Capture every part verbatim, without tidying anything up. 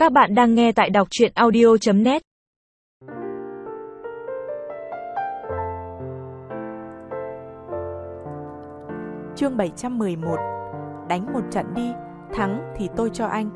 Các bạn đang nghe tại đọc truyện audio chấm net. Chương bảy trăm mười một. Đánh một trận đi, thắng thì tôi cho anh.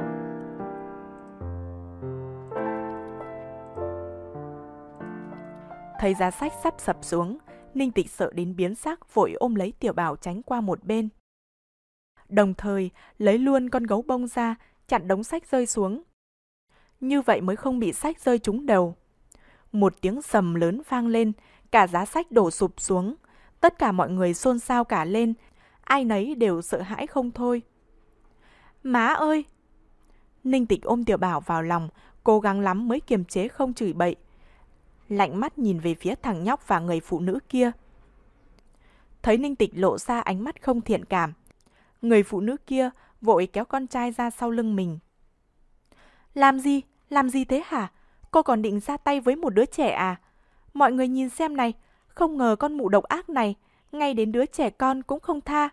Thấy giá sách sắp sập xuống, Ninh Tịch sợ đến biến sắc, vội ôm lấy Tiểu Bảo tránh qua một bên. Đồng thời lấy luôn con gấu bông ra, chặn đống sách rơi xuống. Như vậy mới không bị sách rơi trúng đầu. Một tiếng sầm lớn vang lên, cả giá sách đổ sụp xuống. Tất cả mọi người xôn xao cả lên, ai nấy đều sợ hãi không thôi. Má ơi! Ninh Tịch ôm Tiểu Bảo vào lòng, cố gắng lắm mới kiềm chế không chửi bậy. Lạnh mắt nhìn về phía thằng nhóc và người phụ nữ kia. Thấy Ninh Tịch lộ ra ánh mắt không thiện cảm, người phụ nữ kia vội kéo con trai ra sau lưng mình. Làm gì? Làm gì thế hả? Cô còn định ra tay với một đứa trẻ à? Mọi người nhìn xem này, không ngờ con mụ độc ác này, ngay đến đứa trẻ con cũng không tha.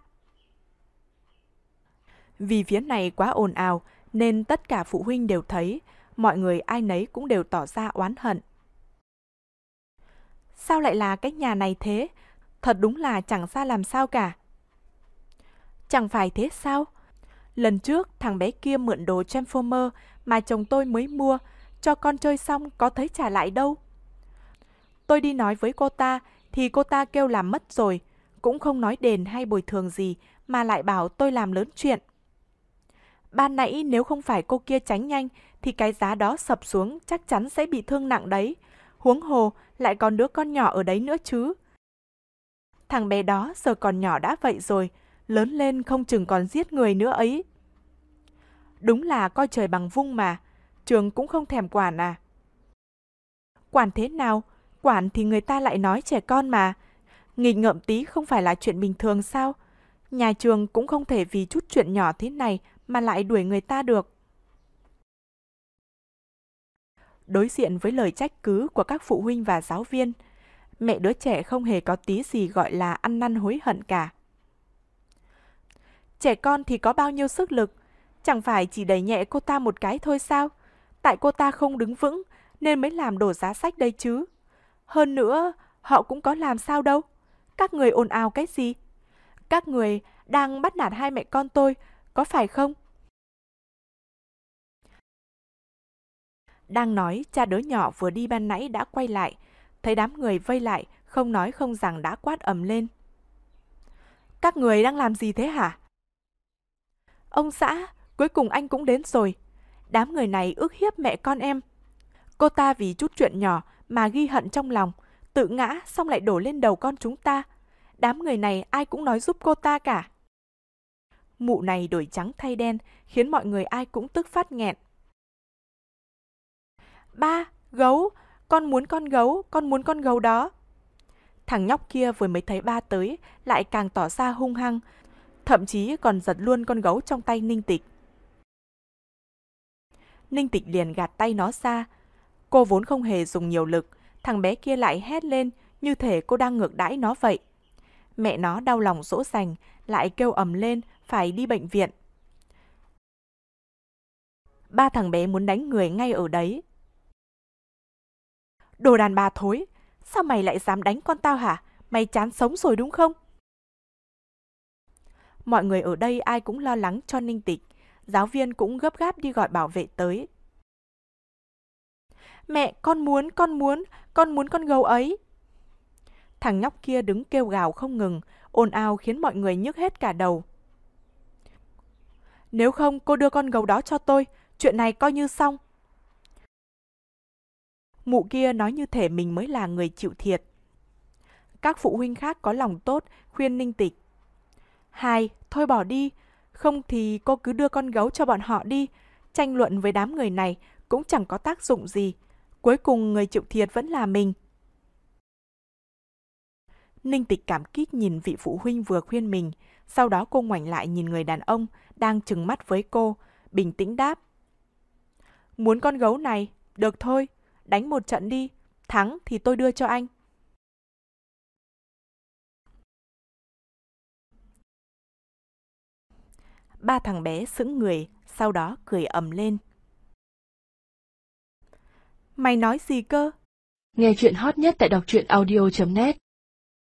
Vì phía này quá ồn ào, nên tất cả phụ huynh đều thấy, mọi người ai nấy cũng đều tỏ ra oán hận. Sao lại là cái nhà này thế? Thật đúng là chẳng ra làm sao cả. Chẳng phải thế sao? Lần trước thằng bé kia mượn đồ Transformer mà chồng tôi mới mua, cho con chơi xong có thấy trả lại đâu. Tôi đi nói với cô ta thì cô ta kêu làm mất rồi, cũng không nói đền hay bồi thường gì mà lại bảo tôi làm lớn chuyện. Ban nãy nếu không phải cô kia tránh nhanh thì cái giá đó sập xuống chắc chắn sẽ bị thương nặng đấy. Huống hồ lại còn đứa con nhỏ ở đấy nữa chứ. Thằng bé đó giờ còn nhỏ đã vậy rồi, lớn lên không chừng còn giết người nữa ấy. Đúng là coi trời bằng vung mà, trường cũng không thèm quản à. Quản thế nào? Quản thì người ta lại nói trẻ con mà. Nghịch ngợm tí không phải là chuyện bình thường sao? Nhà trường cũng không thể vì chút chuyện nhỏ thế này mà lại đuổi người ta được. Đối diện với lời trách cứ của các phụ huynh và giáo viên, mẹ đứa trẻ không hề có tí gì gọi là ăn năn hối hận cả. Trẻ con thì có bao nhiêu sức lực, chẳng phải chỉ đẩy nhẹ cô ta một cái thôi sao? Tại cô ta không đứng vững nên mới làm đổ giá sách đây chứ. Hơn nữa, họ cũng có làm sao đâu. Các người ồn ào cái gì? Các người đang bắt nạt hai mẹ con tôi, có phải không? Đang nói, cha đứa nhỏ vừa đi ban nãy đã quay lại, thấy đám người vây lại, không nói không rằng đã quát ầm lên. Các người đang làm gì thế hả? Ông xã, cuối cùng anh cũng đến rồi. Đám người này ức hiếp mẹ con em. Cô ta vì chút chuyện nhỏ mà ghi hận trong lòng, tự ngã xong lại đổ lên đầu con chúng ta. Đám người này ai cũng nói giúp cô ta cả. Mụ này đổi trắng thay đen khiến mọi người ai cũng tức phát nghẹn. Ba, gấu, con muốn con gấu, con muốn con gấu đó. Thằng nhóc kia vừa mới thấy ba tới lại càng tỏ ra hung hăng, thậm chí còn giật luôn con gấu trong tay Ninh Tịch. Ninh Tịch liền gạt tay nó ra. Cô vốn không hề dùng nhiều lực, thằng bé kia lại hét lên như thể cô đang ngược đãi nó vậy. Mẹ nó đau lòng dỗ dành, lại kêu ầm lên phải đi bệnh viện. Ba thằng bé muốn đánh người ngay ở đấy. Đồ đàn bà thối, sao mày lại dám đánh con tao hả? Mày chán sống rồi đúng không? Mọi người ở đây ai cũng lo lắng cho Ninh Tịch, giáo viên cũng gấp gáp đi gọi bảo vệ tới. Mẹ, con muốn, con muốn, con muốn con gấu ấy. Thằng nhóc kia đứng kêu gào không ngừng, ồn ào khiến mọi người nhức hết cả đầu. Nếu không cô đưa con gấu đó cho tôi, chuyện này coi như xong. Mụ kia nói như thể mình mới là người chịu thiệt. Các phụ huynh khác có lòng tốt khuyên Ninh Tịch. Hai, thôi bỏ đi, không thì cô cứ đưa con gấu cho bọn họ đi. Tranh luận với đám người này cũng chẳng có tác dụng gì. Cuối cùng người chịu thiệt vẫn là mình. Ninh Tịch cảm kích nhìn vị phụ huynh vừa khuyên mình. Sau đó cô ngoảnh lại nhìn người đàn ông đang trừng mắt với cô, bình tĩnh đáp. Muốn con gấu này, được thôi, đánh một trận đi, thắng thì tôi đưa cho anh. Ba thằng bé sững người, sau đó cười ầm lên. Mày nói gì cơ? Nghe chuyện hot nhất tại đọc truyện audio chấm net